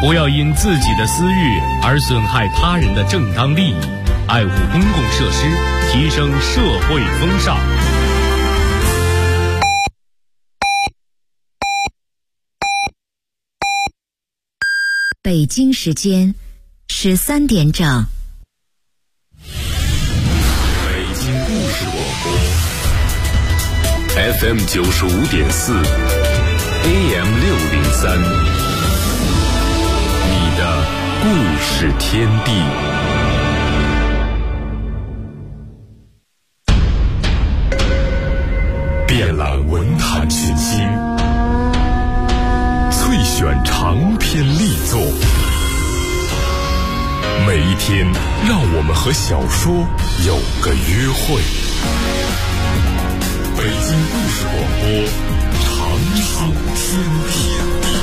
不要因自己的私欲而损害他人的正当利益，爱护公共设施，提升社会风尚。 北京时间13点整。 北京故事广播 FM 95.4 AM 603，你的故事天地。遍览文坛群星，萃选长篇力作，每一天让我们和小说有个约会。北京故事广播，长寿天地。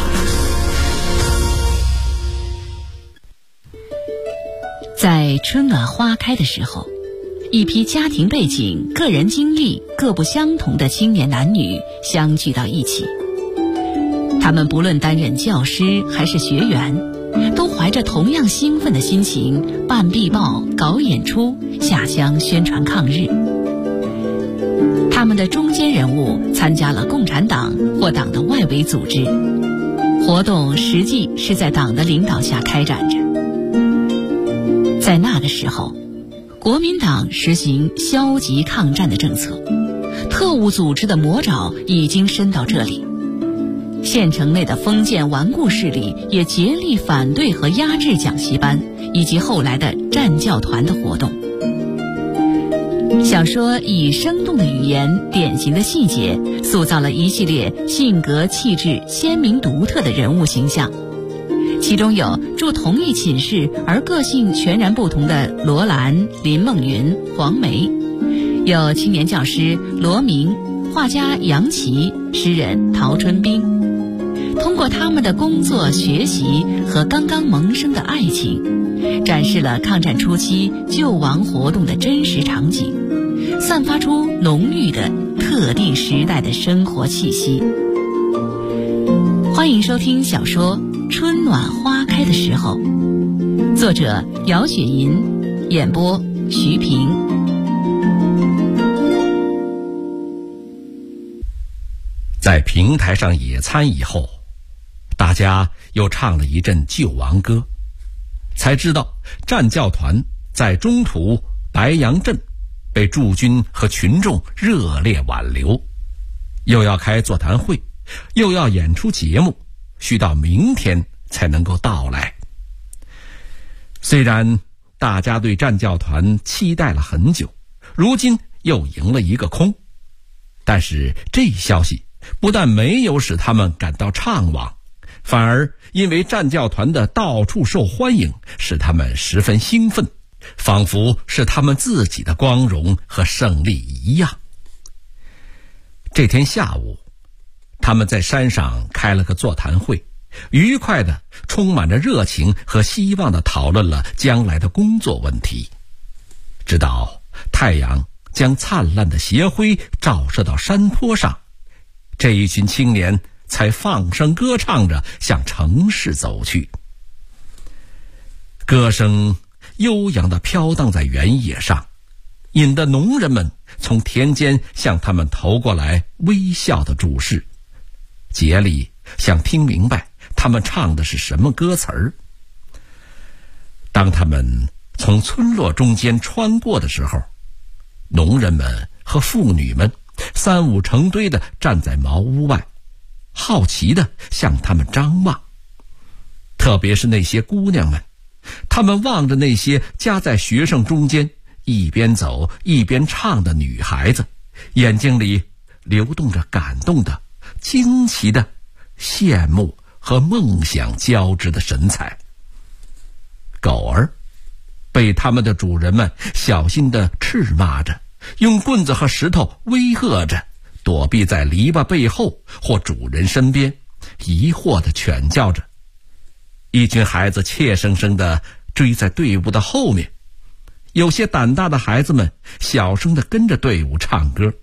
在春暖花开的时候，一批家庭背景、个人经历各不相同的青年男女相聚到一起。他们不论担任教师还是学员，都怀着同样兴奋的心情办壁报、搞演出、下乡宣传抗日。他们的中坚人物参加了共产党或党的外围组织，活动实际是在党的领导下开展着。在那个时候，国民党实行消极抗战的政策，特务组织的魔爪已经伸到这里。县城内的封建顽固势力也竭力反对和压制讲习班以及后来的战教团的活动。小说以生动的语言、典型的细节，塑造了一系列性格气质鲜明独特的人物形象。其中有住同一寝室而个性全然不同的罗兰、林梦云、黄梅，有青年教师罗明、画家杨琦、诗人陶春冰。通过他们的工作、学习和刚刚萌生的爱情，展示了抗战初期救亡活动的真实场景，散发出浓郁的特定时代的生活气息。欢迎收听小说《春暖花开的时候》，作者姚雪银，演播徐平。 在平台上野餐以后，大家又唱了一阵救亡歌，才知道战教团在中途白杨镇被驻军和群众热烈挽留，又要开座谈会，又要演出节目，需到明天才能够到来。虽然大家对战教团期待了很久，如今又赢了一个空，但是这一消息不但没有使他们感到怅惘，反而因为战教团的到处受欢迎，使他们十分兴奋，仿佛是他们自己的光荣和胜利一样。这天下午，他们在山上开了个座谈会，愉快的、充满着热情和希望的讨论了将来的工作问题。直到太阳将灿烂的斜晖照射到山坡上，这一群青年才放声歌唱着向城市走去。歌声悠扬地飘荡在原野上，引得农人们从田间向他们投过来微笑的注视，竭力想听明白他们唱的是什么歌词儿。当他们从村落中间穿过的时候，农人们和妇女们三五成堆地站在茅屋外，好奇地向他们张望。特别是那些姑娘们，她们望着那些夹在学生中间一边走一边唱的女孩子，眼睛里流动着感动的、惊奇的、羡慕和梦想交织的神采。狗儿被他们的主人们小心地斥骂着，用棍子和石头威吓着，躲避在篱笆背后或主人身边，疑惑地犬叫着。一群孩子怯生生地追在队伍的后面，有些胆大的孩子们小声地跟着队伍唱歌。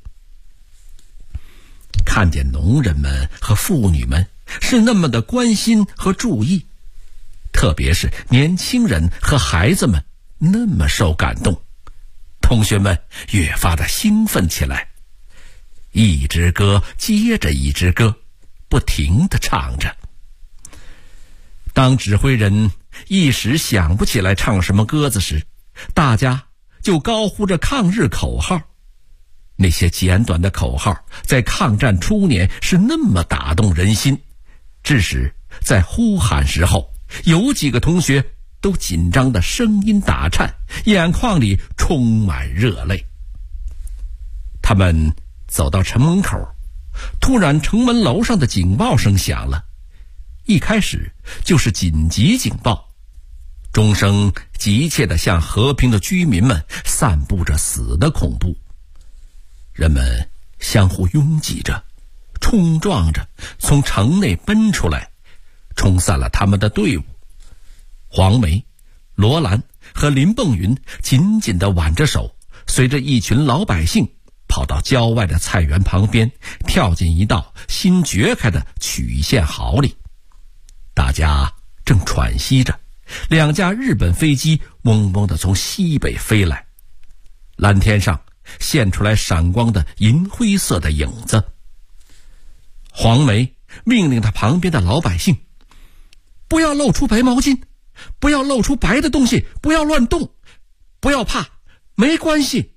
看见农人们和妇女们是那么的关心和注意， 特别是年轻人和孩子们那么受感动，同学们越发的兴奋起来，一支歌接着一支歌，不停地唱着。当指挥人一时想不起来唱什么歌子时，大家就高呼着抗日口号。那些简短的口号在抗战初年是那么打动人心，致使在呼喊时候，有几个同学都紧张的声音打颤，眼眶里充满热泪。他们走到城门口，突然城门楼上的警报声响了，一开始就是紧急警报，钟声急切地向和平的居民们散布着死的恐怖。人们相互拥挤着，冲撞着从城内奔出来，冲散了他们的队伍。黄梅、罗兰和林蹦云紧紧地挽着手，随着一群老百姓跑到郊外的菜园旁边，跳进一道新掘开的曲线壕里。大家正喘息着，两架日本飞机嗡嗡地从西北飞来，蓝天上现出来闪光的银灰色的影子。黄梅命令他旁边的老百姓，不要露出白毛巾，不要露出白的东西，不要乱动，不要怕，没关系。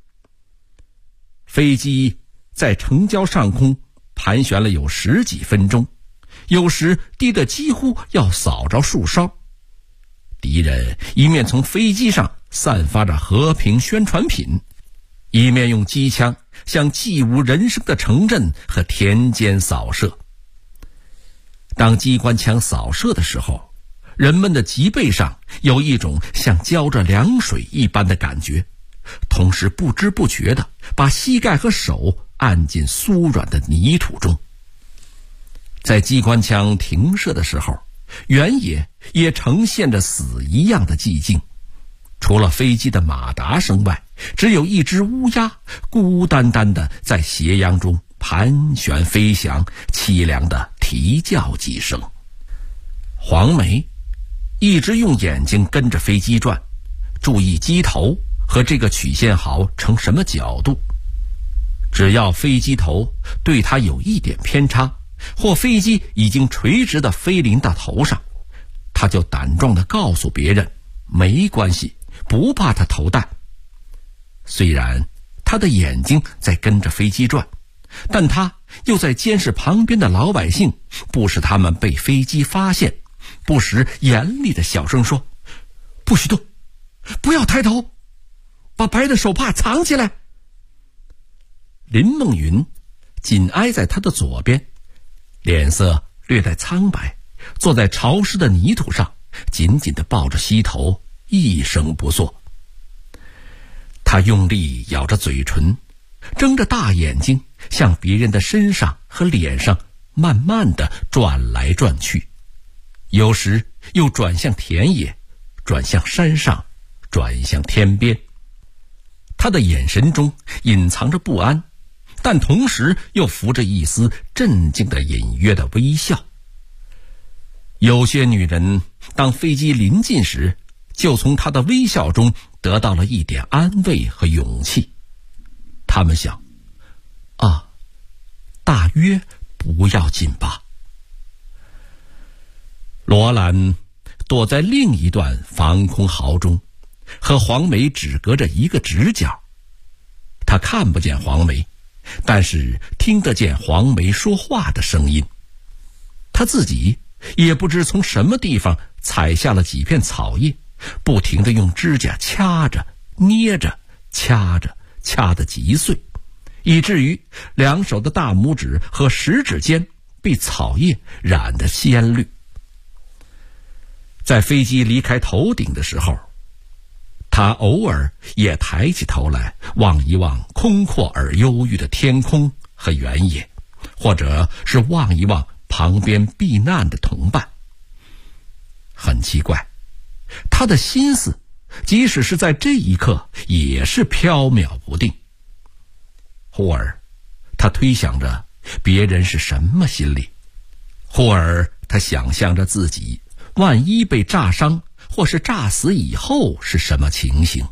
飞机在城郊上空盘旋了有10几分钟，有时低得几乎要扫着树梢。敌人一面从飞机上散发着和平宣传品，一面用机枪向寂无人声的城镇和田间扫射。当机关枪扫射的时候，人们的脊背上有一种像浇着凉水一般的感觉，同时不知不觉地把膝盖和手按进酥软的泥土中。在机关枪停射的时候，原野也呈现着死一样的寂静，除了飞机的马达声外，只有一只乌鸦孤单单地在斜阳中盘旋飞翔，凄凉地啼叫几声。黄梅一直用眼睛跟着飞机转，注意机头和这个曲线壕呈什么角度。只要飞机头对它有一点偏差，或飞机已经垂直地飞临到头上，他就胆壮地告诉别人，没关系，不怕他头弹。虽然他的眼睛在跟着飞机转，但他又在监视旁边的老百姓，不使他们被飞机发现，不时严厉地小声说，不许动，不要抬头，把白的手帕藏起来。林梦云紧挨在他的左边，脸色略带苍白，坐在潮湿的泥土上，紧紧地抱着膝头，一声不作。他用力咬着嘴唇，睁着大眼睛向别人的身上和脸上慢慢地转来转去，有时又转向田野，转向山上，转向天边。他的眼神中隐藏着不安，但同时又浮着一丝镇静的隐约的微笑。有些女人当飞机临近时，就从她的微笑中得到了一点安慰和勇气。她们想，大约不要紧吧。罗兰躲在另一段防空壕中，和黄梅只隔着一个直角。他看不见黄梅，但是听得见黄梅说话的声音。他自己也不知从什么地方采下了几片草叶，不停地用指甲掐着、捏着、掐着，掐得极碎，以至于两手的大拇指和食指间被草叶染得鲜绿。在飞机离开头顶的时候，他偶尔也抬起头来望一望空阔而忧郁的天空和原野，或者是望一望旁边避难的同伴。很奇怪，他的心思即使是在这一刻也是飘渺不定。忽而他推想着别人是什么心理，忽而他想象着自己万一被炸伤或是炸死以后是什么情形。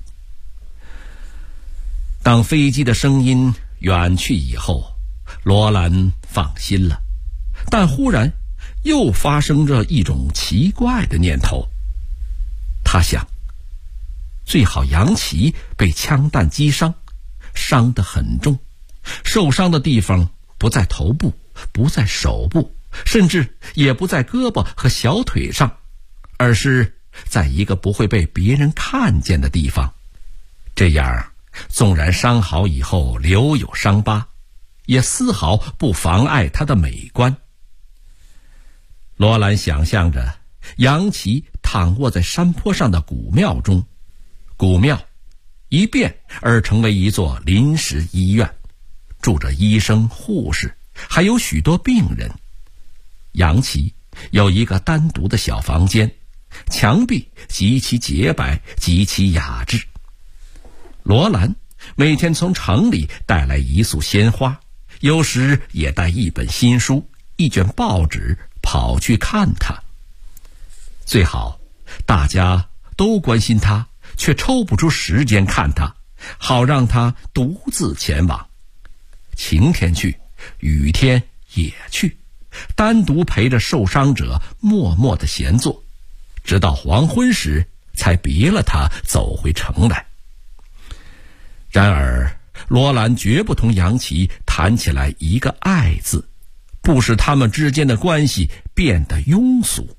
当飞机的声音远去以后，罗兰放心了，但忽然又发生着一种奇怪的念头。他想，最好杨琪被枪弹击伤，伤得很重，受伤的地方不在头部，不在手部，甚至也不在胳膊和小腿上，而是在一个不会被别人看见的地方。这样纵然伤好以后留有伤疤，也丝毫不妨碍它的美观。罗兰想象着杨琪躺卧在山坡上的古庙中，古庙一变而成为一座临时医院，住着医生、护士，还有许多病人。杨琪有一个单独的小房间，墙壁极其洁白，极其雅致。罗兰每天从城里带来一束鲜花，有时也带一本新书、一卷报纸跑去看他。最好大家都关心他，却抽不出时间看他，好让他独自前往。晴天去，雨天也去，单独陪着受伤者默默地闲坐，直到黄昏时才别了他走回城来。然而罗兰绝不同杨琪谈起来一个爱字，不使他们之间的关系变得庸俗。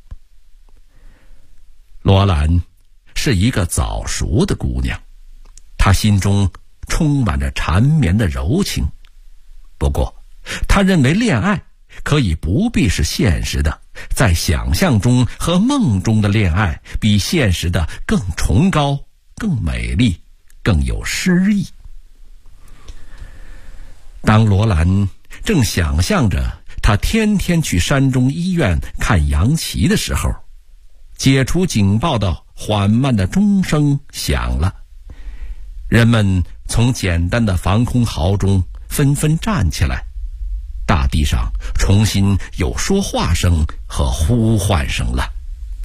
罗兰是一个早熟的姑娘，她心中充满着缠绵的柔情。不过她认为恋爱可以不必是现实的，在想象中和梦中的恋爱比现实的更崇高、更美丽、更有诗意。当罗兰正想象着他天天去山中医院看杨琪的时候，解除警报的缓慢的钟声响了，人们从简单的防空壕中纷纷站起来，大地上重新有说话声和呼唤声了。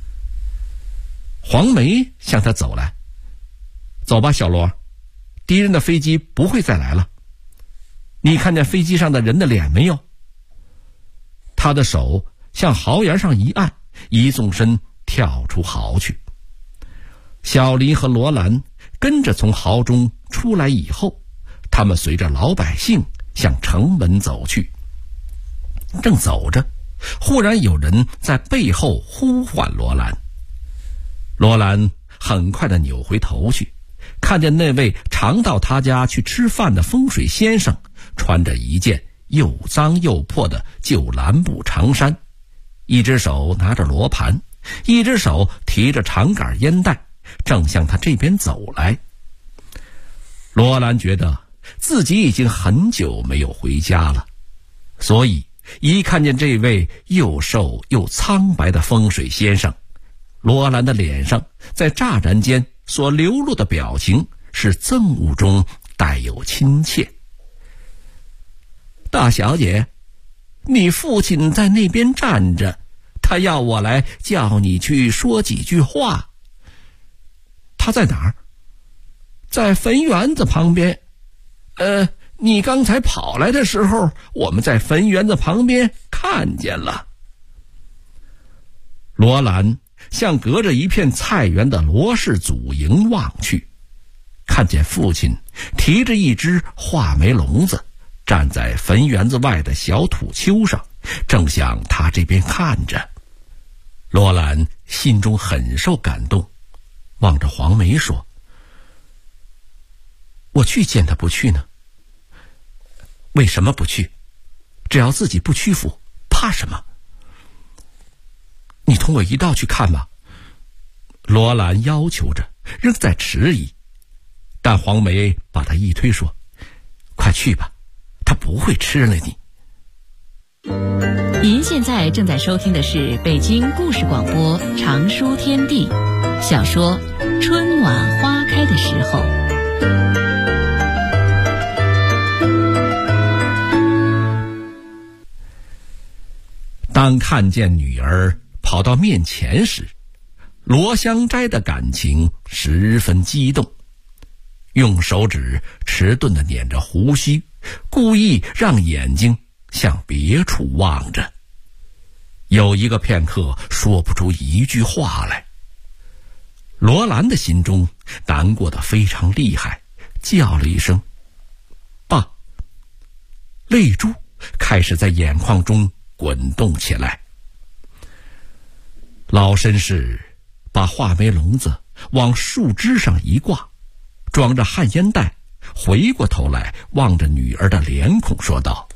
黄梅向他走来，走吧，小罗，敌人的飞机不会再来了。你看见飞机上的人的脸没有？他的手向壕檐上一按，一纵身跳出壕去。小林和罗兰跟着从壕中出来以后，他们随着老百姓向城门走去。正走着，忽然有人在背后呼唤罗兰。罗兰很快地扭回头去，看见那位常到他家去吃饭的风水先生穿着一件又脏又破的旧蓝布长衫，一只手拿着罗盘，一只手提着长杆烟袋，正向他这边走来。罗兰觉得自己已经很久没有回家了，所以一看见这位又瘦又苍白的风水先生，罗兰的脸上在乍然间所流露的表情是憎恶中带有亲切。大小姐，你父亲在那边站着，他要我来叫你去说几句话。他在哪儿？在坟园子旁边。你刚才跑来的时候，我们在坟园子旁边看见了。罗兰向隔着一片菜园的罗氏祖营望去，看见父亲提着一只画眉笼子，站在坟园子外的小土丘上，正向他这边看着。罗兰心中很受感动，望着黄梅说：我去见他不去呢？为什么不去？只要自己不屈服，怕什么？你同我一道去看吧。罗兰要求着，仍在迟疑，但黄梅把他一推说：快去吧，他不会吃了你。 您现在正在收听的是北京故事广播长书天地小说《春暖花开的时候》。当看见女儿跑到面前时，罗香斋的感情十分激动，用手指迟钝地捻着胡须，故意让眼睛向别处望着。有一个片刻说不出一句话来。罗兰的心中难过得非常厉害，叫了一声爸，泪珠开始在眼眶中滚动起来。老绅士把话梅笼子往树枝上一挂，装着旱烟袋，回过头来望着女儿的脸孔说道：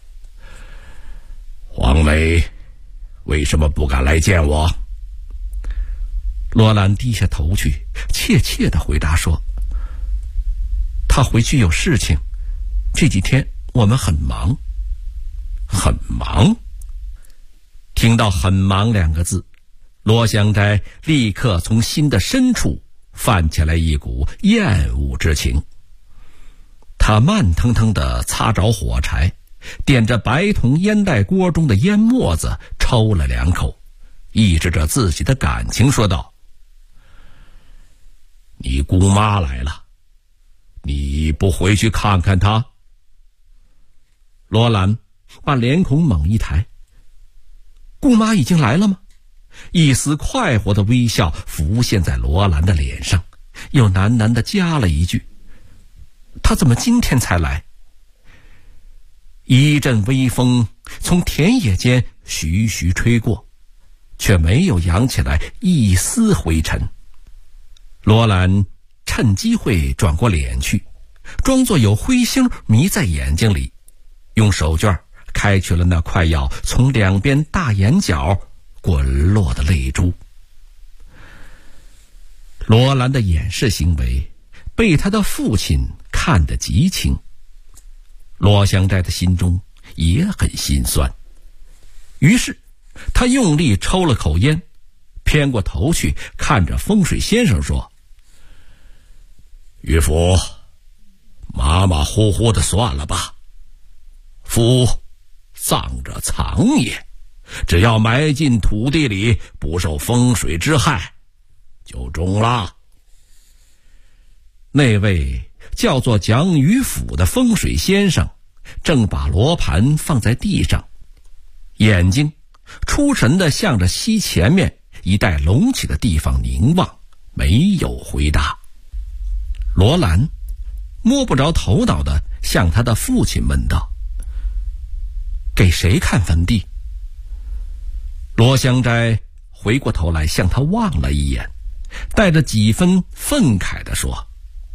黄梅为什么不敢来见我？罗兰低下头去，怯怯地回答说：他回去有事情，这几天我们很忙。很忙？听到很忙两个字，罗香斋立刻从心的深处泛起来一股厌恶之情。他慢腾腾地擦着火柴，点着白铜烟袋锅中的烟沫子，抽了2口，抑制着自己的感情说道：你姑妈来了，你不回去看看她？罗兰把脸孔猛一抬：姑妈已经来了吗？一丝快活的微笑浮现在罗兰的脸上，又喃喃地加了一句：她怎么今天才来？一阵微风从田野间徐徐吹过，却没有扬起来一丝灰尘。罗兰趁机会转过脸去，装作有灰星迷在眼睛里，用手绢开去了那快要从两边大眼角滚落的泪珠。罗兰的掩饰行为被他的父亲看得极清，罗香斋的心中也很心酸。于是他用力抽了口烟，偏过头去看着风水先生说：岳父，马马虎虎的算了吧，夫葬者藏也，只要埋进土地里，不受风水之害，就中了。那位叫做蒋于府的风水先生正把罗盘放在地上，眼睛出神地向着西前面一带隆起的地方凝望，没有回答。罗兰摸不着头脑地向他的父亲问道：给谁看坟地？罗香斋回过头来向他望了一眼，带着几分愤慨地说：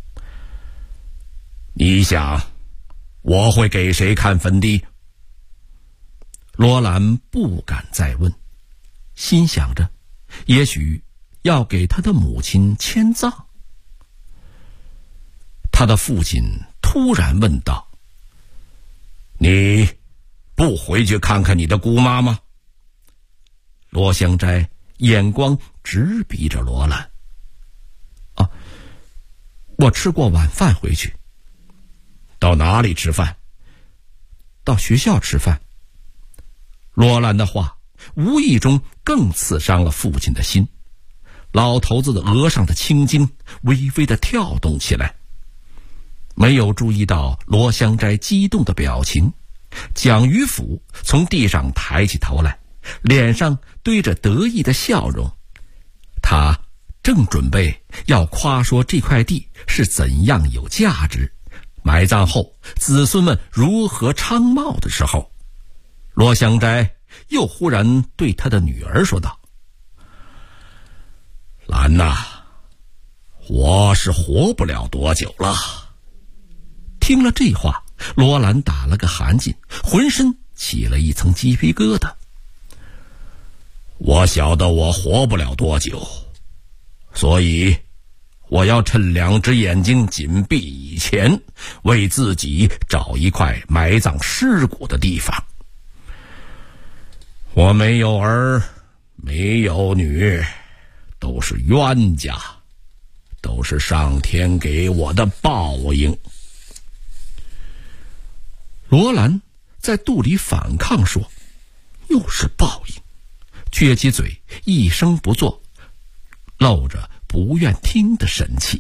你想我会给谁看坟地？罗兰不敢再问，心想着也许要给他的母亲迁葬。他的父亲突然问道：你不回去看看你的姑妈吗？罗香斋眼光直逼着罗兰：我吃过晚饭回去。到哪里吃饭？到学校吃饭。罗兰的话无意中更刺伤了父亲的心，老头子的额上的青筋微微地跳动起来。没有注意到罗香斋激动的表情，蒋于府从地上抬起头来，脸上堆着得意的笑容。他正准备要夸说这块地是怎样有价值，埋葬后子孙们如何昌茂的时候，罗香斋又忽然对他的女儿说道：兰呐，我是活不了多久了。听了这话，罗兰打了个寒噤，浑身起了一层鸡皮疙瘩。我晓得我活不了多久，所以我要趁2只眼睛紧闭以前，为自己找一块埋葬尸骨的地方。我没有儿，没有女，都是冤家，都是上天给我的报应。罗兰在肚里反抗说：又是报应， 撅起嘴，一声不作，露着不愿听的神气。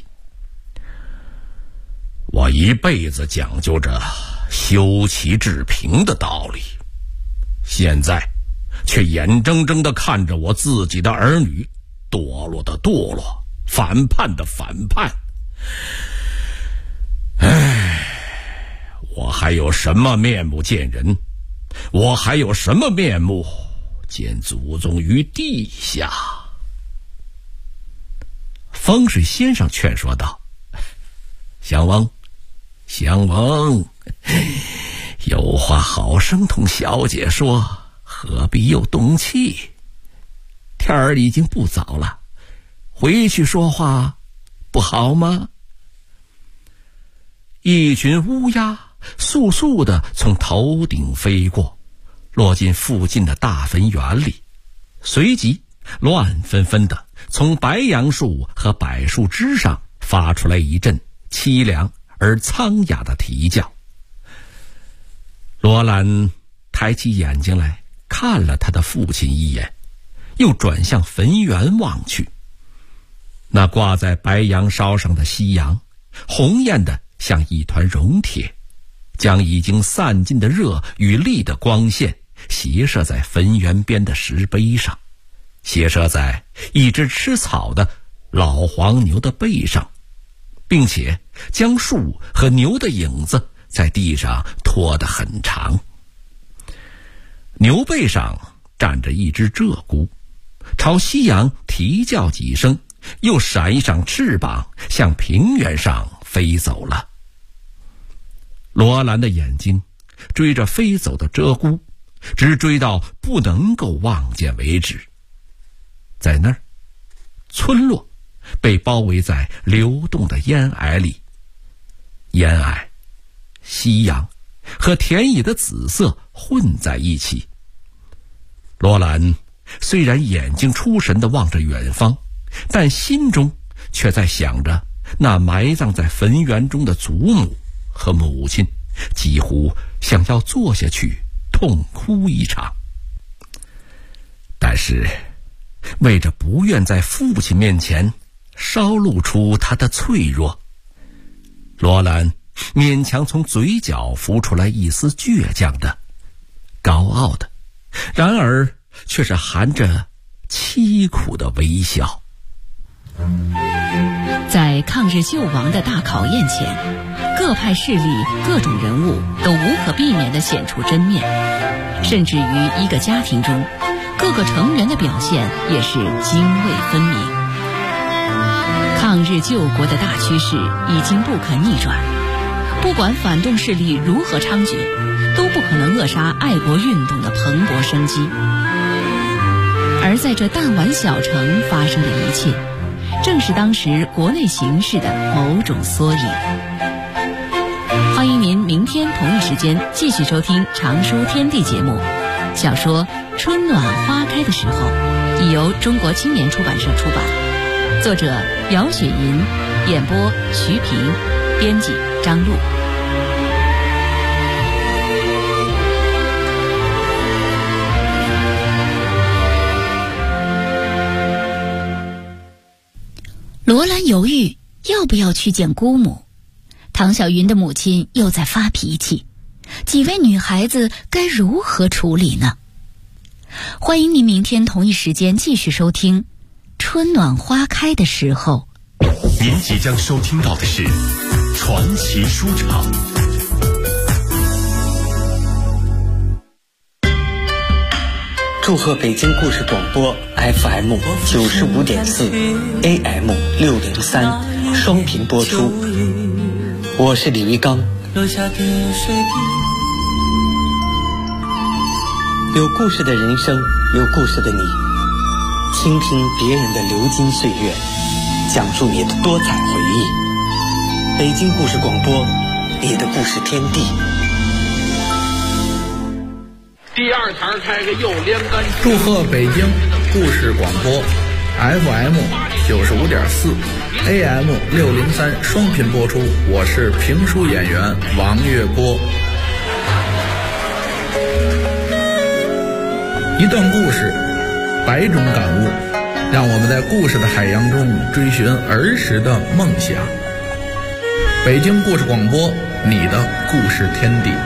我一辈子讲究着修齐治平的道理，现在却眼睁睁地看着我自己的儿女堕落的堕落，反叛的反叛。我还有什么面目见人？我还有什么面目见祖宗于地下？风水先生劝说道：襄王，有话好生同小姐说，何必又动气？天儿已经不早了，回去说话不好吗？一群乌鸦簌簌地从头顶飞过，落进附近的大坟园里，随即乱纷纷地从白杨树和柏树枝上发出来一阵凄凉而苍哑的啼叫。罗兰抬起眼睛来看了他的父亲一眼，又转向坟园望去。那挂在白杨梢上的夕阳红艳的像一团熔铁，将已经散尽的热与力的光线斜射在坟园边的石碑上，斜射在一只吃草的老黄牛的背上，并且将树和牛的影子在地上拖得很长。牛背上站着一只鹧鸪，朝夕阳啼叫几声，又闪一闪翅膀向平原上飞走了。罗兰的眼睛追着飞走的鹧鸪，直追到不能够望见为止。在那儿，村落被包围在流动的烟霭里，烟霭、夕阳和田野的紫色混在一起。罗兰虽然眼睛出神地望着远方，但心中却在想着那埋葬在坟园中的祖母和母亲，几乎想要坐下去痛哭一场。但是为着不愿在父亲面前稍露出他的脆弱，罗兰勉强从嘴角浮出来一丝倔强的、高傲的，然而却是含着凄苦的微笑。 在抗日救亡的大考验前，各派势力、各种人物都无可避免地显出真面，甚至于一个家庭中，各个成员的表现也是泾渭分明。抗日救国的大趋势已经不可逆转，不管反动势力如何猖獗，都不可能扼杀爱国运动的蓬勃生机。而在这弹丸小城发生的一切，正是当时国内形势的某种缩影。欢迎您明天同一时间继续收听《常书天地》节目。小说《春暖花开的时候》已由中国青年出版社出版，作者姚雪银，演播徐平，编辑张璐。 罗兰犹豫要不要去见姑母，唐小云的母亲又在发脾气，几位女孩子该如何处理呢？欢迎您明天同一时间继续收听《春暖花开的时候》。 您即将收听到的是传奇书场。 祝贺北京故事广播 FM 95.4 AM 603双频播出，我是李一刚。有故事的人生，有故事的你，倾听别人的流金岁月，讲述你的多彩回忆。北京故事广播，你的故事天地。 第二台开个又连杆。 祝贺北京故事广播 FM 95.4 AM 603双频播出，我是评书演员王月波。一段故事， 百种感悟，让我们在故事的海洋中追寻儿时的梦想。北京故事广播，你的故事天地。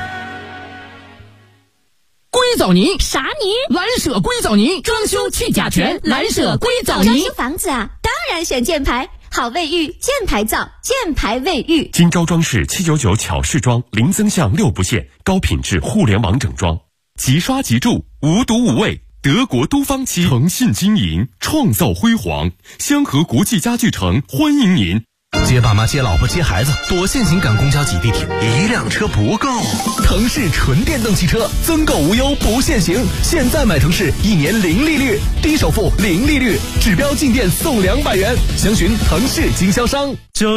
硅藻泥啥泥？ 蓝舍硅藻泥，装修去甲醛，蓝舍硅藻泥。 装修房子啊，当然选箭牌，好卫浴，箭牌造，箭牌卫浴。 金招装饰799巧饰装，零增项6不限，高品质互联网整装，即刷即住，无毒无味。德国都方漆，诚信经营，创造辉煌。香河国际家具城欢迎您。 接爸妈、接老婆、接孩子，多限行赶公交挤地铁，一辆车不够。腾势纯电动汽车，增购无忧不限行，现在买腾势1年0利率，低首付0利率，指标进店送200元，详询腾势经销商。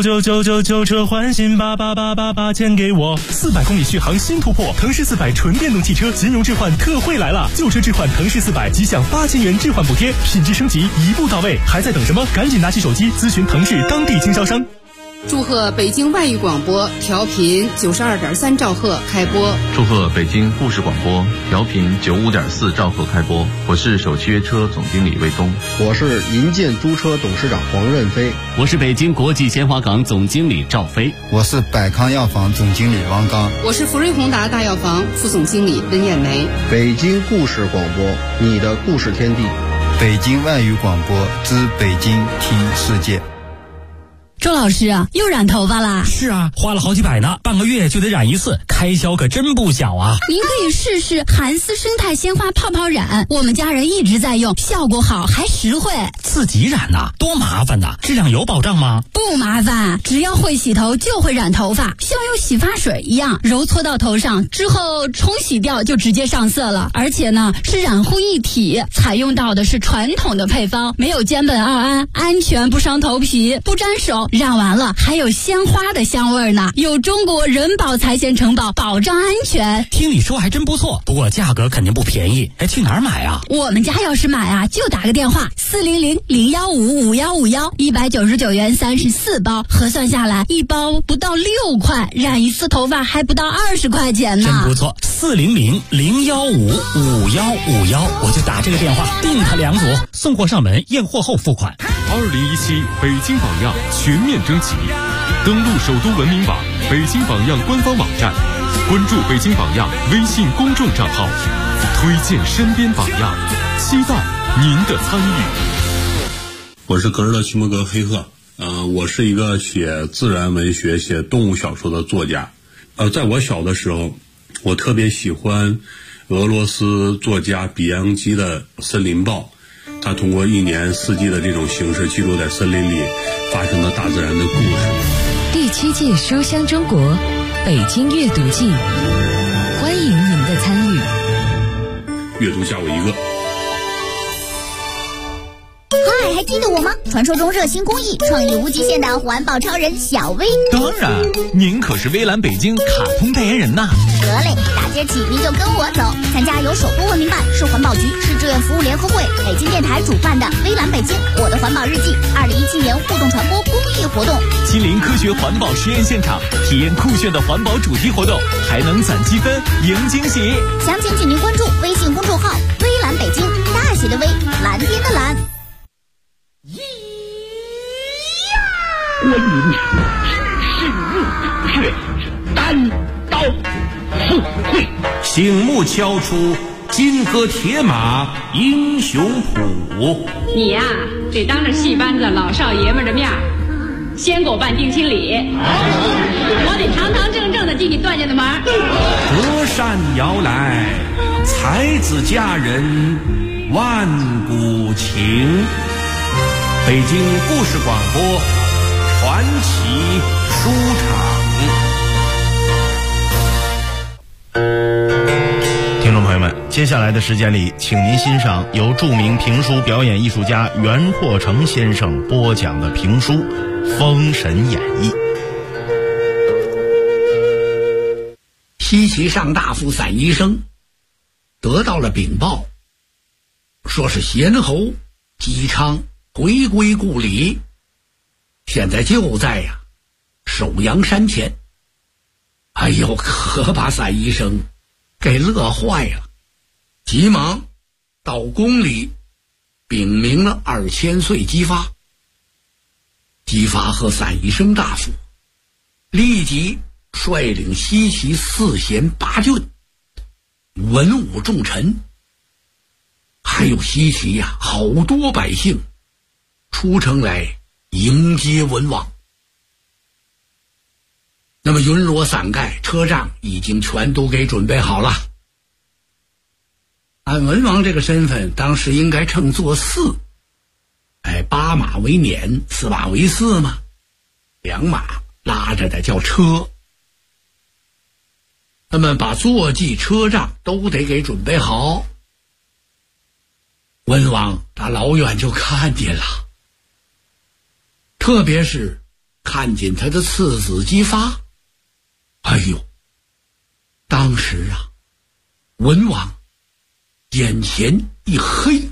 99999车换新8888钱给我，400公里续航新突破，腾势400纯电动汽车金融置换特惠来了，旧车置换腾势400即享8000元置换补贴，品质升级一步到位，还在等什么？赶紧拿起手机咨询腾势当地经销商。 祝贺北京外语广播调频92.3兆赫开播。 祝贺北京故事广播调频95.4兆赫开播。我是首汽约车总经理魏东。 我是银建租车董事长黄任飞。 我是北京国际鲜花港总经理赵飞。 我是百康药房总经理王刚。 我是福瑞宏达大药房副总经理温艳梅。 北京故事广播，你的故事天地。 北京外语广播之北京听世界。 周老师啊，又染头发啦？ 是啊，花了好几百呢，半个月就得染一次，开销可真不小啊。 您可以试试韩丝生态鲜花泡泡染，我们家人一直在用，效果好还实惠。 自己染呐，多麻烦呐，质量有保障吗？ 不麻烦，只要会洗头就会染头发，像用洗发水一样，揉搓到头上之后冲洗掉就直接上色了。而且呢，是染护一体，采用到的是传统的配方，没有间苯二胺，安全不伤头皮，不沾手。染完了还有鲜花的香味呢，有中国人保财险承保，保障安全。 听你说还真不错，不过价格肯定不便宜。去哪儿买啊？ 我们家要是买啊，就打个电话400-015-5151，199元34包，核算下来一包不到6块，染一次头发还不到20块钱呢。 真不错，400-015-5151，我就打这个电话订它2组，送货上门，验货后付款。 2017北京榜样全面征集，登录首都文明网、北京榜样官方网站，关注北京榜样微信公众账号，推荐身边榜样，期待您的参与。 我是格尔勒屈莫格黑赫，我是一个写自然文学、写动物小说的作家。在我小的时候，我特别喜欢俄罗斯作家比扬基的《森林报》。他通过1年4季的这种形式，记录在森林里发生的大自然的故事。 第7届书香中国北京阅读季，欢迎您的参与。 阅读加我一个。 嗨，还记得我吗？传说中热心公益、创意无极限的环保超人小薇。 当然，您可是微蓝北京卡通代言人呐。 得嘞，大街起您就跟我走，参加由首都文明办、市环保局、市志愿服务联合会、北京电台主办的微蓝北京我的环保日记2017年互动传播公益活动， 亲临科学环保实验现场，体验酷炫的环保主题活动，还能攒积分赢惊喜。 详情请您关注微信公众号微蓝北京，大写的微，蓝天的蓝。 我与你只是热血，单刀赴会， 醒目敲出金戈铁马英雄谱。 你呀，得当着戏班子老少爷们的面先给我办定亲礼，我得堂堂正正的替你断下的门。 隔山摇来，才子佳人万古情。北京故事广播传奇书场。 听众朋友们，接下来的时间里，请您欣赏由著名评书表演艺术家袁阔成先生播讲的评书《封神演义》。 西岐上大夫散宜生得到了禀报，说是贤侯姬昌回归故里，现在就在首阳山前。哎呦，可把散宜生给乐坏了，急忙到宫里禀明了2000岁姬发。姬发和散宜生大夫立即率领西岐4县8郡文武重臣，还有西岐好多百姓出城来迎接文王。那么云罗伞盖车仗已经全都给准备好了。按文王这个身份，当时应该乘坐4，8马为辇，4马为4嘛，2马拉着的叫车。那么把坐骑车仗都得给准备好。文王他老远就看见了，特别是看见他的次子姬发，哎呦，当时文王眼前一黑。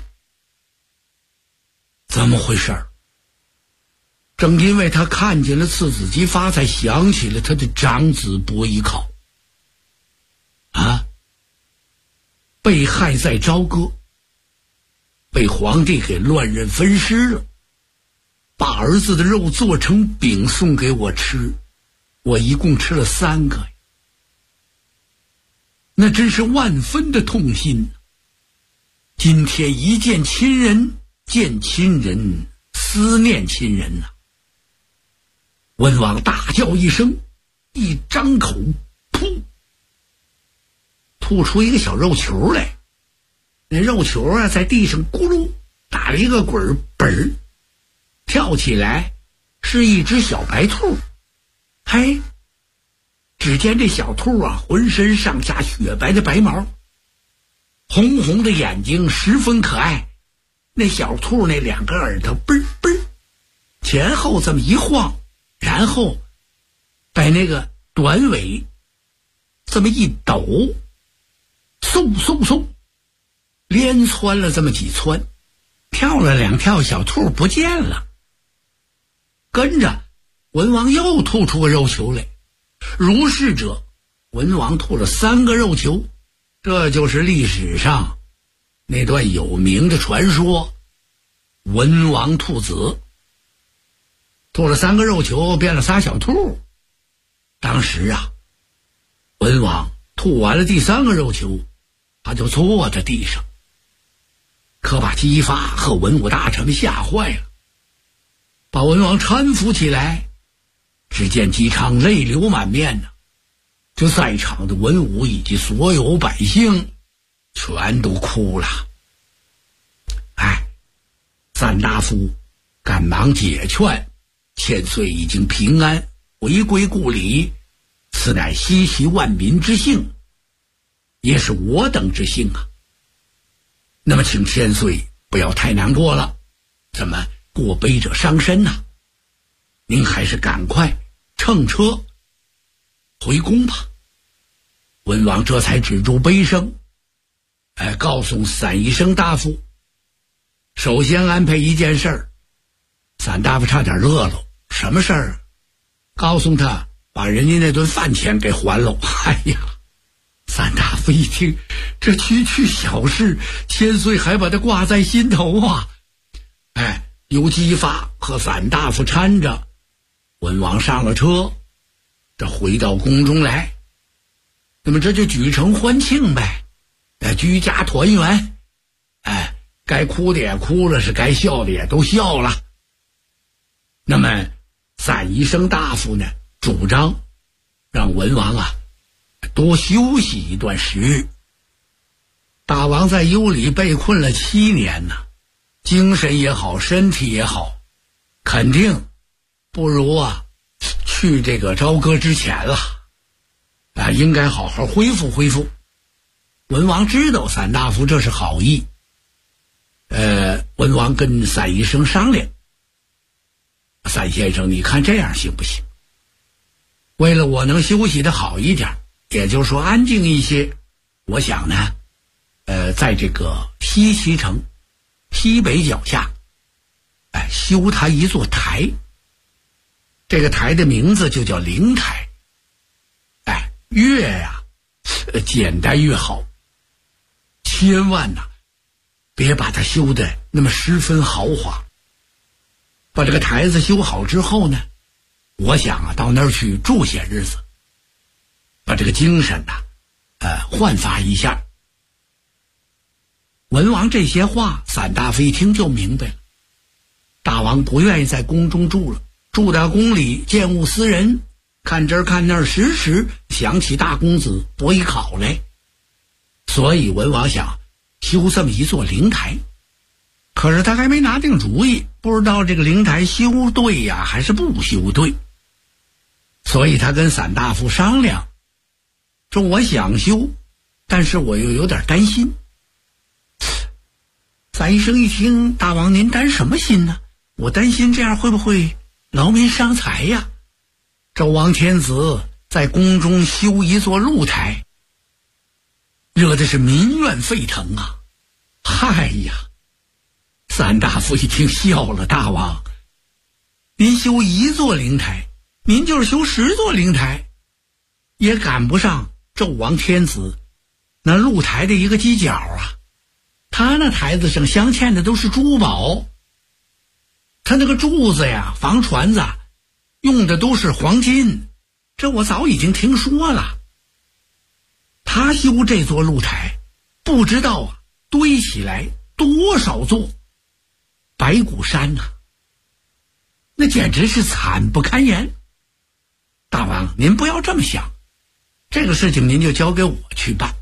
怎么回事？正因为他看见了次子姬发，才想起了他的长子伯邑考被害在朝歌，被皇帝给乱刃分尸了，把儿子的肉做成饼送给我吃，我一共吃了3个，那真是万分的痛心。今天一见亲人，见亲人思念亲人文王大叫一声，一张口噗，吐出一个小肉球来。那肉球在地上咕噜打了一个滚，本跳起来，是一只小白兔。嘿，只见这小兔浑身上下雪白的白毛，红红的眼睛，十分可爱。那小兔那2个耳朵嘣嘣前后这么一晃，然后把那个短尾这么一抖，嗖嗖嗖连窜了这么几窜，跳了2跳，小兔不见了。跟着文王又吐出个肉球来，如是者文王吐了3个肉球。这就是历史上那段有名的传说，文王吐子。吐了3个肉球，变了仨小兔。当时文王吐完了第3个肉球，他就坐在地上，可把姬发和文武大臣吓坏了，把文王搀扶起来。只见姬昌泪流满面就在场的文武以及所有百姓全都哭了。散大夫赶忙解劝，千岁已经平安回归故里，此乃西岐万民之幸，也是我等之幸那么请千岁不要太难过了，怎么过悲者伤身您还是赶快乘车回宫吧。文王这才止住悲声，告诉散宜生大夫，首先安排一件事儿。散大夫差点乐了，什么事儿？告诉他把人家那顿饭钱给还了。散大夫一听，这区区小事，千岁还把他挂在心头由姬发和散大夫搀着，文王上了车，这回到宫中来。那么这就举城欢庆呗，居家团圆，该哭的也哭了，是该笑的也都笑了。那么散宜生大夫呢，主张让文王多休息一段时日。大王在幽里被困了7年精神也好，身体也好，肯定不如去这个朝歌之前了应该好好恢复恢复。文王知道散大夫这是好意，文王跟散宜生商量，散先生你看这样行不行？为了我能休息的好一点，也就是说安静一些，我想呢在这个西岐城西北脚下修他一座台，这个台的名字就叫灵台。越简单越好，千万别把它修得那么十分豪华。把这个台子修好之后呢，我想啊到那儿去住些日子，把这个精神焕发一下。文王这些话，散大夫一听就明白了。大王不愿意在宫中住了，住到宫里见物思人，看这儿看那儿，时时想起大公子伯邑考来。所以文王想修这么一座灵台，可是他还没拿定主意，不知道这个灵台修对呀还是不修对。所以他跟散大夫商量，说我想修，但是我又有点担心。散医生一听，大王您担什么心呢？我担心这样会不会劳民伤财呀？纣王天子在宫中修一座露台，惹的是民怨沸腾啊！嗨呀！散大夫一听笑了，大王，您修一座灵台，您就是修10座灵台，也赶不上纣王天子那露台的一个犄角啊！他那台子上镶嵌的都是珠宝，他那个柱子呀、房船子用的都是黄金，这我早已经听说了。他修这座露台，不知道啊堆起来多少座白骨山啊，那简直是惨不堪言。大王您不要这么想，这个事情您就交给我去办。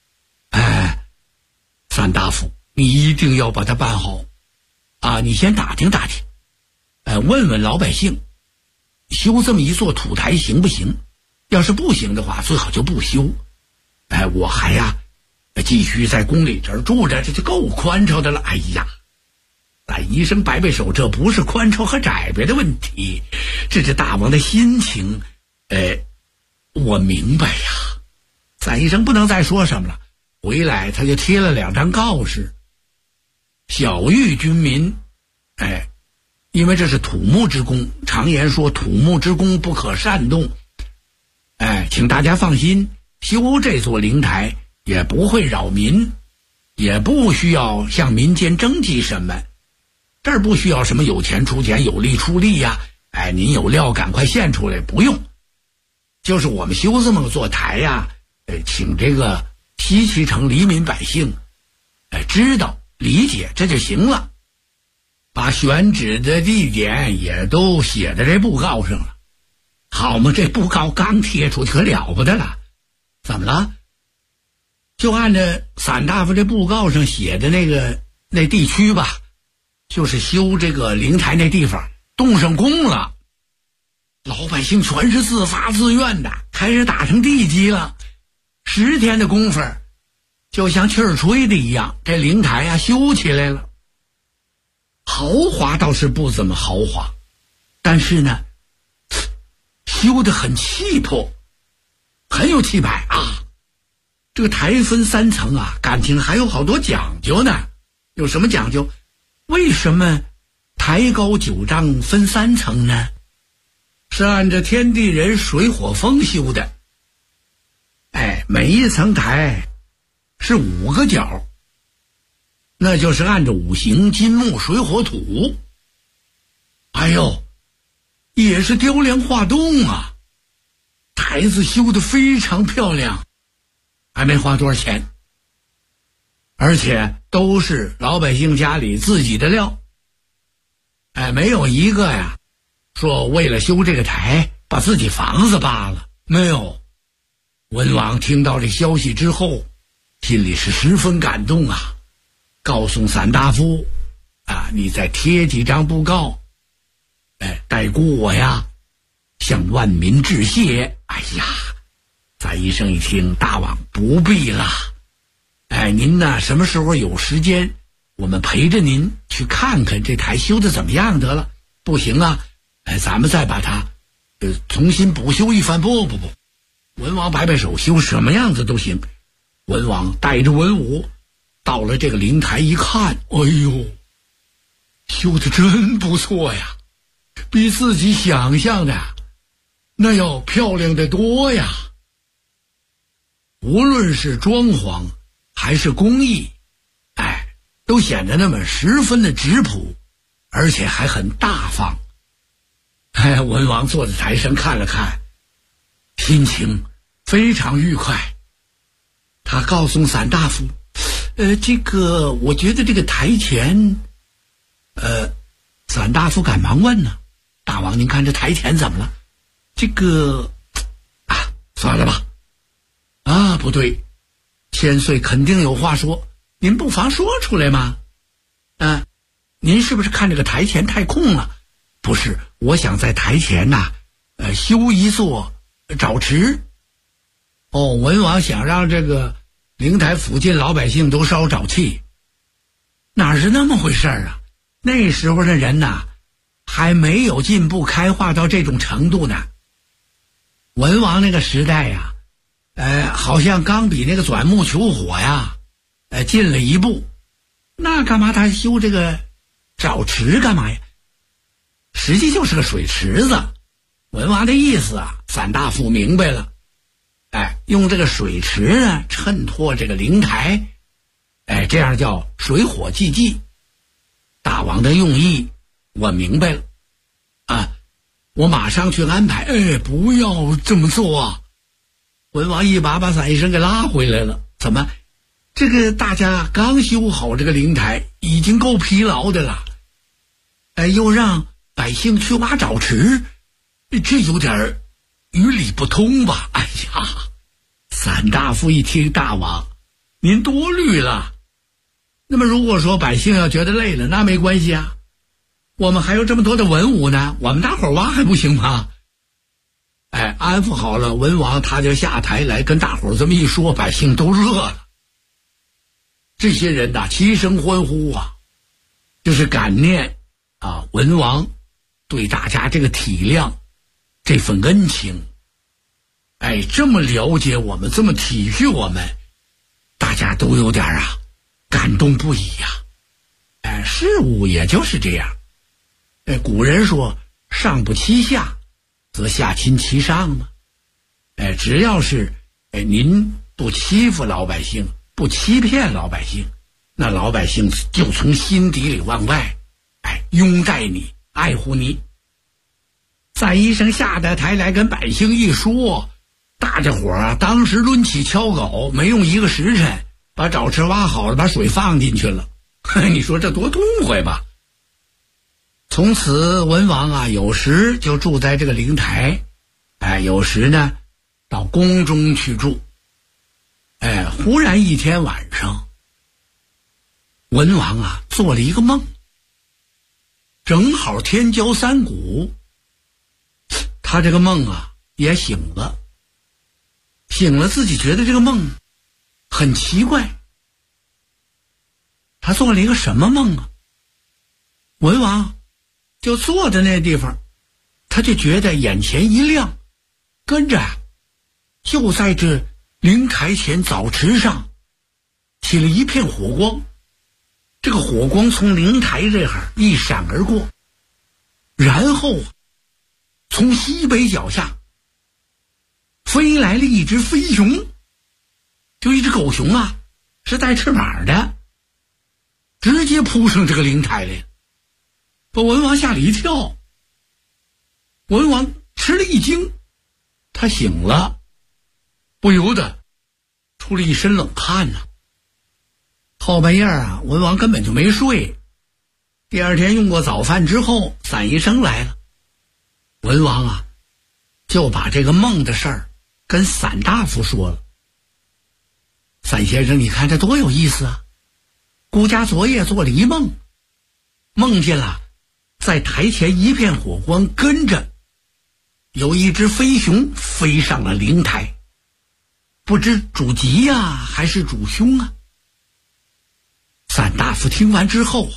散大夫，你一定要把它办好啊！你先打听打听，问问老百姓，修这么一座土台行不行？要是不行的话，最好就不修。我还继续在宫里这儿住着，这就够宽敞的了。哎呀，咱医生摆摆手，这不是宽敞和窄窄的问题，这是大王的心情。我明白呀。咱医生不能再说什么了。回来他就贴了2张告示，晓谕军民，因为这是土木之功，常言说土木之功不可擅动，请大家放心，修这座灵台也不会扰民，也不需要向民间征集什么，这儿不需要什么有钱出钱有力出力呀，您有料赶快献出来，不用，就是我们修这么座台呀，请这个西岐城黎民百姓知道理解，这就行了。把选址的地点也都写在这布告上了，好嘛，这布告刚贴出去可了不得了。怎么了？就按照散大夫这布告上写的那地区吧，就是修这个灵台那地方动上工了，老百姓全是自发自愿的，开始打成地基了。10天的功夫，就像气儿吹的一样，这灵台修起来了。豪华倒是不怎么豪华，但是呢，修得很气魄，很有气派啊。这个台分3层啊，感情还有好多讲究呢。有什么讲究？为什么台高9丈分3层呢？是按照天地人水火风修的。每一层台是5个角，那就是按照5行金木水火土。也是雕梁画栋啊，台子修得非常漂亮，还没花多少钱，而且都是老百姓家里自己的料。没有一个说为了修这个台把自己房子扒了，没有。文王听到这消息之后，心里是十分感动啊，告诉散大夫你再贴几张布告，代估我呀，向万民致谢。咱医生一听，大王不必了，您呢什么时候有时间，我们陪着您去看看这台修的怎么样得了。不行啊，咱们再把它重新补修一番。不，文王摆摆手，修什么样子都行。文王带着文武到了这个灵台一看，修得真不错呀，比自己想象的那要漂亮得多呀。无论是装潢还是工艺， 都显得那么十分的质朴，而且还很大方。文王坐在台上看了看，心情非常愉快。他告诉散大夫，我觉得这个台前，散大夫赶忙问呢，大王您看这台前怎么了？算了吧。不对，千岁肯定有话说，您不妨说出来嘛。您是不是看这个台前太空了？不是，我想在台前修一座沼池。文王想让这个灵台附近老百姓都烧沼气，哪是那么回事啊？那时候的人还没有进步开化到这种程度呢。文王那个时代好像刚比那个钻木取火进了一步。那干嘛他修这个沼池干嘛呀？实际就是个水池子。文王的意思散大夫明白了。用这个水池呢衬托这个灵台，这样叫水火既济。大王的用意我明白了我马上去安排。不要这么做文王一把把散医生给拉回来了。怎么，这个大家刚修好这个灵台，已经够疲劳的了，又让百姓去挖沼池，这有点于理不通吧？散大夫一听，大王您多虑了。那么如果说百姓要觉得累了，那没关系我们还有这么多的文武呢，我们大伙挖还不行吗？安抚好了文王，他就下台来跟大伙这么一说，百姓都热了。这些人齐声欢呼就是感念文王对大家这个体谅，这份恩情。这么了解我们，这么体恤我们，大家都有点感动不已事物也就是这样。古人说上不欺下，则下亲其上嘛。只要是您不欺负老百姓，不欺骗老百姓，那老百姓就从心底里往外拥戴你，爱护你。散医生下得台来跟百姓一说，大家伙当时抡起锹镐，没用一个时辰把沼池挖好了，把水放进去了。你说这多痛快吧？从此文王有时就住在这个灵台，有时呢到宫中去住。忽然一天晚上，文王做了一个梦，正好天交三鼓，他这个梦也醒了。自己觉得这个梦很奇怪。他做了一个什么梦文王就坐在那地方，他就觉得眼前一亮，跟着就在这灵台前澡池上起了一片火光。这个火光从灵台这儿一闪而过，然后从西北脚下飞来了一只飞熊，就一只狗熊是带翅膀的，直接扑上这个灵台来了，把文王吓了一跳。文王吃了一惊，他醒了，不由得出了一身冷汗后半夜文王根本就没睡。第二天用过早饭之后，散医生来了，文王就把这个梦的事儿跟散大夫说了。散先生，你看这多有意思孤家昨夜做了一梦，梦见了在台前一片火光，跟着有一只飞熊飞上了灵台，不知主吉还是主凶散大夫听完之后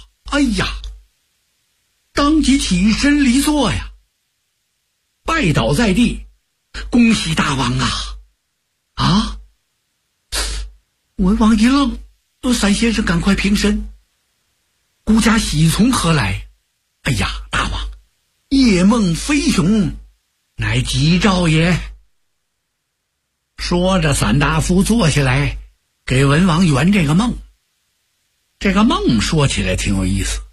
当即起身离座拜倒在地，恭喜大王文王一愣，散先生赶快平身，孤家喜从何来？大王，夜梦飞熊，乃吉兆也。说着，散大夫坐下来给文王圆这个梦。 这个梦说起来挺有意思，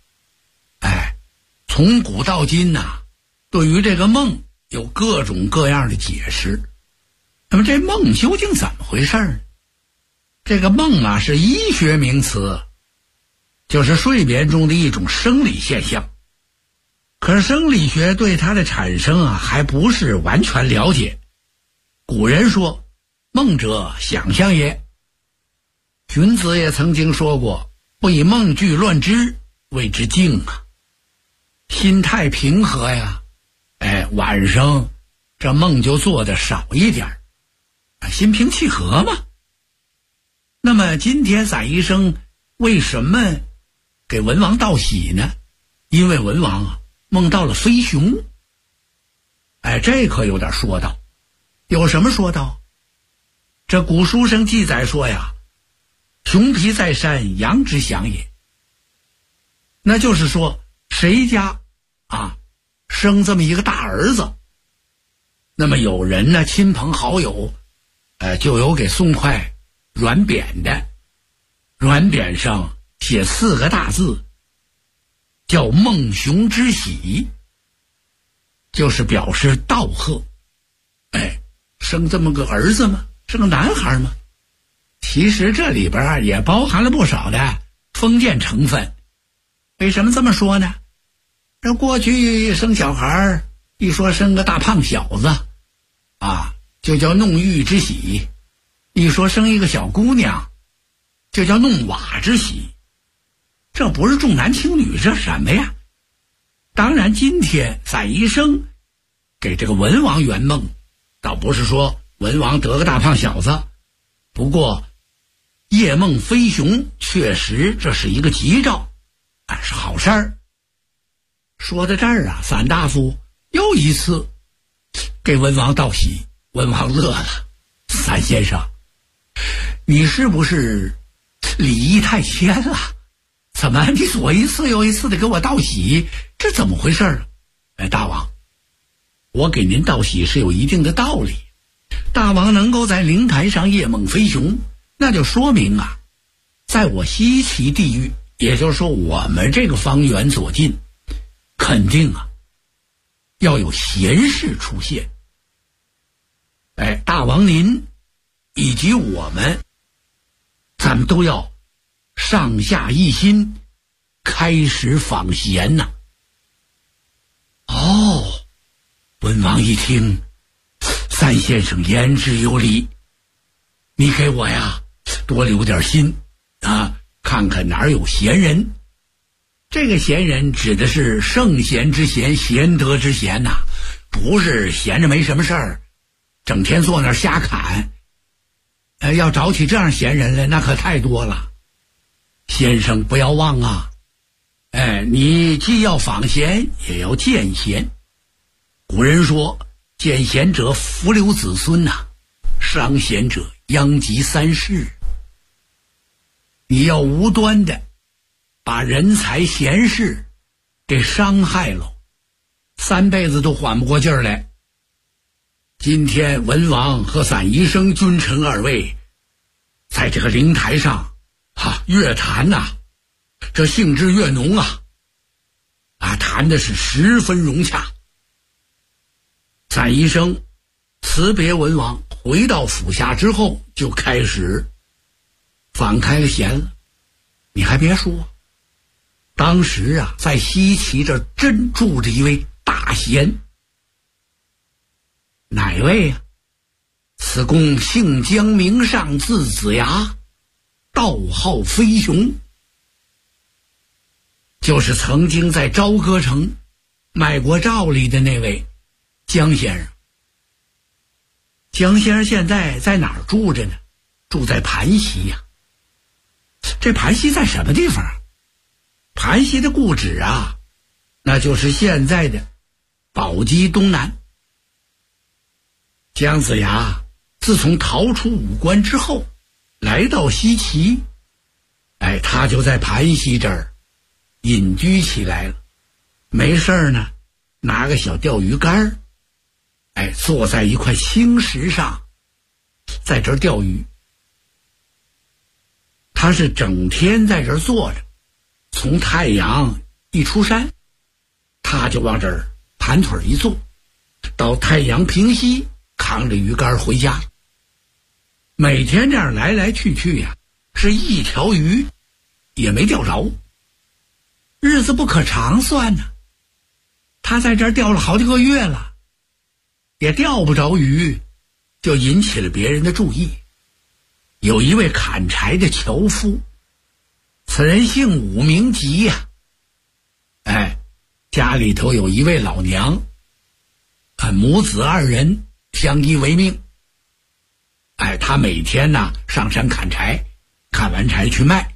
从古到今呐，对于这个梦有各种各样的解释。那么这梦究竟怎么回事呢？这个梦啊是医学名词，就是睡眠中的一种生理现象。可是生理学对它的产生啊还不是完全了解。古人说梦者想象也，荀子也曾经说过，不以梦惧乱之，谓之静啊。心态平和呀，晚上这梦就做的少一点，心平气和嘛。那么今天散医生为什么给文王道喜呢？因为文王啊梦到了飞熊。这可有点说道。有什么说道？这古书上记载说呀，熊皮在山，羊之祥也。那就是说谁家生这么一个大儿子，那么有人呢亲朋好友就有给送块软匾的，软匾上写4个大字，叫梦熊之喜，就是表示道贺。生这么个儿子吗？是个男孩吗？其实这里边也包含了不少的封建成分。为什么这么说呢？这过去生小孩一说生个大胖小子就叫弄玉之喜，一说生一个小姑娘就叫弄瓦之喜。这不是重男轻女，这什么呀？当然今天散医生给这个文王圆梦，倒不是说文王得个大胖小子，不过夜梦飞熊确实这是一个吉兆，是好事儿。说到这儿散大夫又一次给文王道喜。文王乐了，散先生，你是不是礼仪太谦了？怎么你左一次右一次的给我道喜，这怎么回事啊？大王，我给您道喜是有一定的道理。大王能够在灵台上夜梦飞熊，那就说明在我西岐地域，也就是说我们这个方圆所近，肯定要有贤士出现。大王您以及我们，咱们都要上下一心，开始访贤呐。文王一听，散先生言之有理，你给我多留点心看看哪儿有贤人。这个贤人指的是圣贤之贤，贤德之贤不是闲着没什么事儿整天坐那儿瞎侃。要找起这样贤人来，那可太多了。先生不要忘你既要访贤，也要见贤。古人说，见贤者福留子孙伤贤者殃及3世。你要无端的把人才贤士给伤害了，3辈子都缓不过劲儿来。今天文王和散医生君臣2位在这个灵台上越谈这兴致越浓谈的是十分融洽。散医生辞别文王回到府下之后，就开始访开了贤了。你还别说，当时在西岐这真住着一位大贤。哪位此公姓姜名尚，字子牙，道号飞熊，就是曾经在朝歌城卖过诏里的那位姜先生。姜先生现在在哪儿住着呢？住在盘溪这盘溪在什么地方？盘溪的故址那就是现在的宝鸡东南。姜子牙自从逃出武关之后，来到西岐，他就在盘溪这儿隐居起来了。没事呢，拿个小钓鱼竿，坐在一块青石上，在这儿钓鱼。 他是整天在这儿坐着，从太阳一出山，他就往这儿盘腿一坐，到太阳平息，扛着鱼竿回家。每天这样来来去去呀，是一条鱼也没钓着，日子不可长算呢。他在这儿钓了好几个月了，也钓不着鱼，就引起了别人的注意。有一位砍柴的樵夫，此人姓武名吉呀。家里头有一位老娘，母子二人相依为命。他每天呢上山砍柴，砍完柴去卖。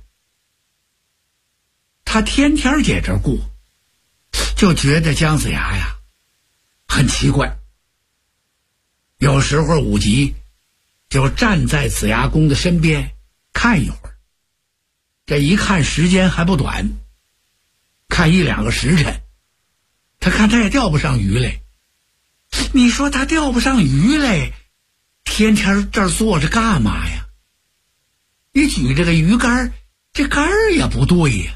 他天天在这儿过，就觉得姜子牙呀很奇怪。有时候武吉就站在子牙公的身边看一会儿，这一看时间还不短，看1-2个时辰，他看他也钓不上鱼来。你说他钓不上鱼来，天天这儿坐着干嘛呀？你举这个鱼竿，这竿儿也不对呀，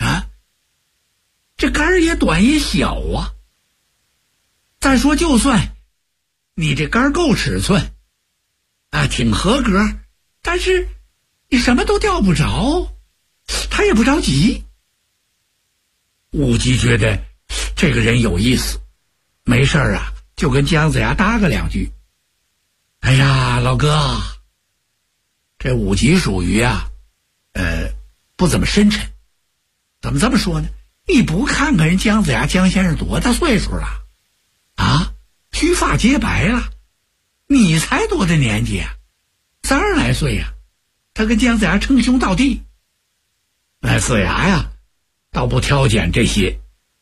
这竿儿也短也小啊。再说就算你这竿够尺寸挺合格，但是你什么都钓不着，他也不着急。武吉觉得这个人有意思，没事就跟姜子牙搭个2句。哎呀，老哥，这武吉属于不怎么深沉。怎么这么说呢？你不看看人姜子牙姜先生多大岁数了须发皆白了，你才多大年纪30来岁呀，他跟姜子牙称兄道弟。子牙呀倒不挑拣这些。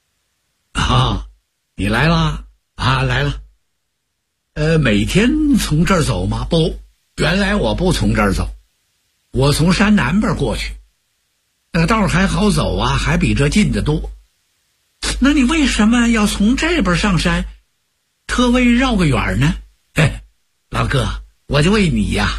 你来了来了。每天从这儿走吗？不，原来我不从这儿走，我从山南边过去，那个道还好走还比这近得多。那你为什么要从这边上山，特为绕个远呢？老哥，我就为你呀。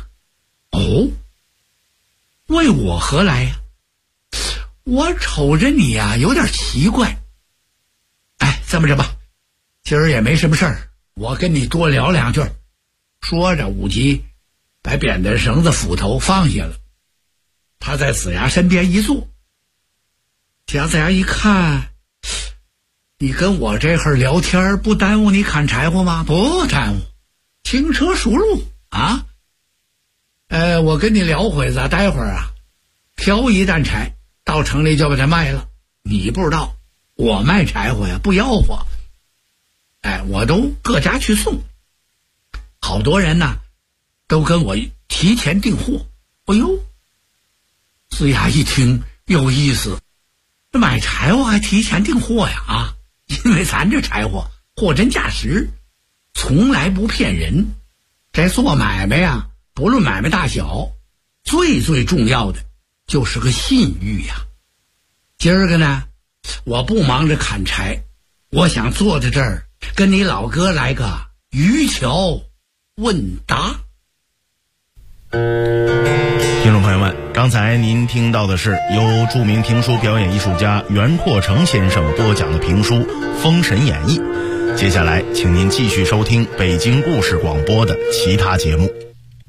为我何来呀？我瞅着你有点奇怪。这么着吧，今儿也没什么事儿，我跟你多聊2句。说着，武吉把扁担绳子斧头放下了，他在子牙身边一坐。姜子牙一看，你跟我这会儿聊天，不耽误你砍柴火吗？不耽误，轻车熟路我跟你聊会子，待会儿挑一担柴到城里就把它卖了。你不知道，我卖柴火不吆喝，我都各家去送。好多人呢都跟我提前订货。子牙一听有意思，这买柴火还提前订货呀因为咱这柴火货真价实，从来不骗人。这做买卖不论买卖大小，最重要的就是个信誉呀。今儿个呢，我不忙着砍柴，我想坐在这儿跟你老哥来个渔樵问答。 听众朋友们，刚才您听到的是由著名评书表演艺术家袁阔成先生播讲的评书《封神演义》。接下来请您继续收听北京故事广播的其他节目。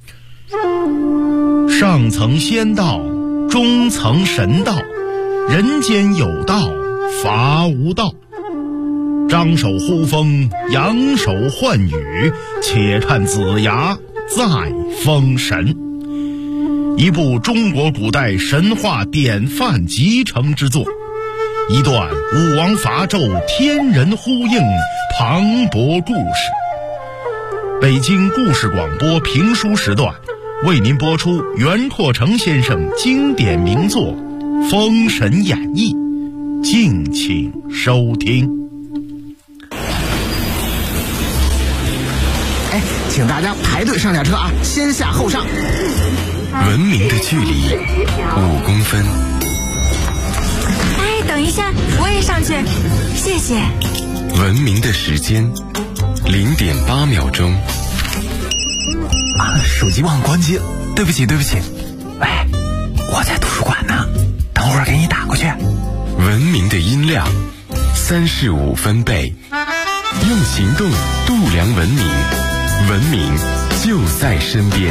上层仙道，中层神道，人间有道，伐无道。张手呼风，扬手唤雨，且看子牙再封神。一部中国古代神话典范集成之作，一段武王伐纣天人呼应磅礴故事。北京故事广播评书时段为您播出袁阔成先生经典名作《封神演义》，敬请收听。 请大家排队上下车先下后上。 文明的距离5公分。 等一下，我也上去，谢谢。 文明的时间0.8秒钟。 手机忘关机，对不起。喂，我在会儿给你打过去。 文明的音量，35分贝，用行动度量文明，文明就在身边。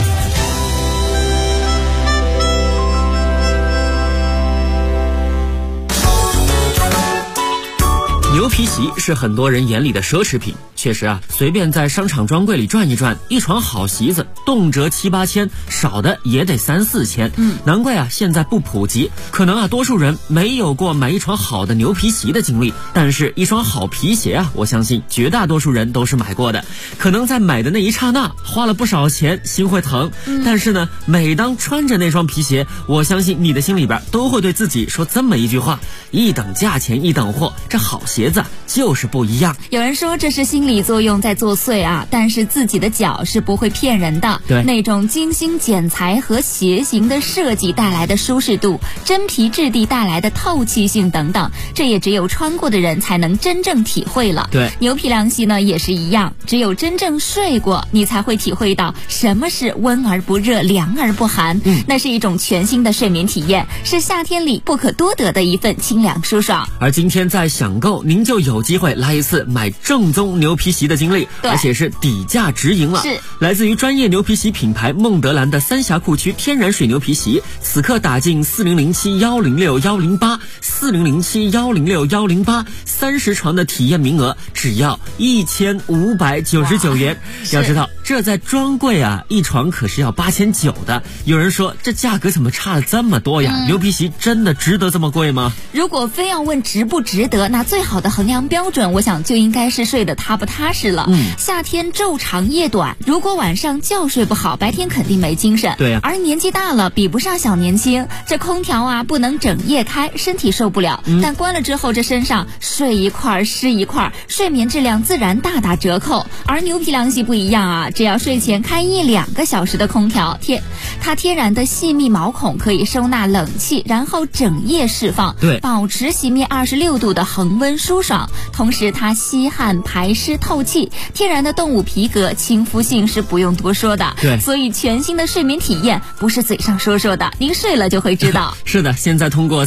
牛皮席是很多人眼里的奢侈品，确实啊，随便在商场专柜里转一转，一床好席子动辄7、8千，少的也得3、4千。难怪啊，现在不普及。可能啊，多数人没有过买一床好的牛皮席的经历，但是一双好皮鞋啊，我相信绝大多数人都是买过的。可能在买的那一刹那花了不少钱，心会疼。但是呢，每当穿着那双皮鞋，我相信你的心里边都会对自己说这么一句话：一等价钱一等货，这好鞋子就是不一样。 有人说这是心理作用在作祟啊，但是自己的脚是不会骗人的。 对， 那种精心剪裁和鞋型的设计带来的舒适度，真皮质地带来的透气性等等，这也只有穿过的人才能真正体会了。 对， 牛皮凉席呢也是一样，只有真正睡过，你才会体会到什么是温而不热，凉而不寒。那是一种全新的睡眠体验，是夏天里不可多得的一份清凉舒爽。 而今天在享购，您就有机会来一次买正宗牛皮席的经历，而且是底价直营了。 是来自于专业牛皮席品牌孟德兰的三峡库区天然水牛皮席，此刻打进4007106108，4007106108，30床的体验名额只要1599元。要知道这在专柜啊，一床可是要8900的。有人说这价格怎么差了这么多呀？牛皮席真的值得这么贵吗？ 如果非要问值不值得，那最好的衡量标准，我想就应该是睡得踏不踏实了。夏天昼长夜短，如果晚上觉睡不好，白天肯定没精神。 对啊， 而年纪大了比不上小年轻，这空调啊不能整夜开，身体受不了。但关了之后，这身上睡一块湿一块，睡眠质量自然大打折扣。而牛皮凉席不一样啊，只要睡前开1-2个小时的空调，它天然的细密毛孔可以收纳冷气，然后整夜释放， 对， 保持席面26度的恒温舒爽。同时它吸汗排湿透气，天然的动物皮革，亲肤性是不用多说的。 对， 所以全新的睡眠体验不是嘴上说说的，您睡了就会知道。 是的，现在通过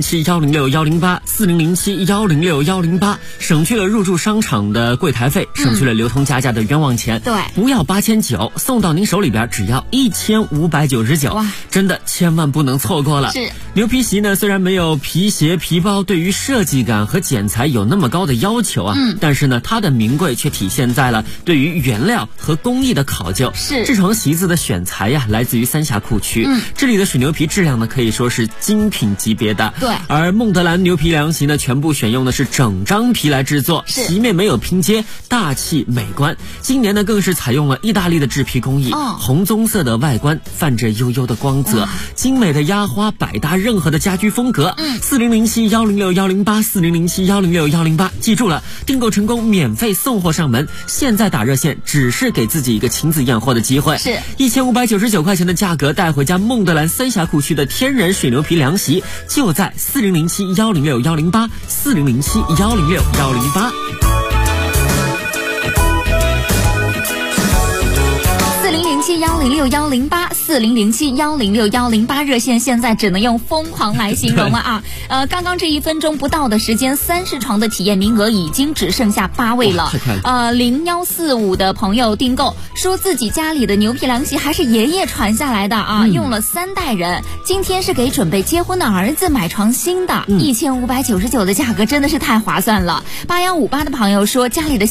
4007106108，4007106108，省去了入住商场的柜台费，省去了流通加价的冤枉钱。 对， 不要8900，送到您手里边只要1599。哇，真的千万不能错过了。 是， 牛皮席呢，虽然没有皮鞋皮包对于设计感和剪裁有那么高的要求啊，但是呢，它的名贵却体现在了对于原料和工艺的考究。 是， 这床席子的选材呀，来自于三峡库区，这里的水牛皮质量呢可以说是精品级别的。 对， 而孟德兰牛皮凉席呢，全部选用的是整张皮来制作，席面没有拼接，大气美观。今年呢，更是采用了意大利的制皮工艺，红棕色的外观泛着悠悠的光泽，精美的压花百搭任何的家居风格。4007106108，4007106108，记住了，订购成功免费送货上门。现在打热线只是给自己一个亲自验货的机会， 是 1599块钱的价格带回家孟德兰三峡库区的天然水牛皮凉席，就在4007106108，4007106108。 4007106108，4007106108，热线现在只能用疯狂来形容了啊！刚刚这1分钟不到的时间，30床的体验名额已经只剩下8位了。0145的朋友订购说自己家里的牛皮凉席还是爷爷传下来的啊，用了3代人。今天是给准备结婚的儿子买床新的，1599的价格真的是太划算了。8158的朋友说家里的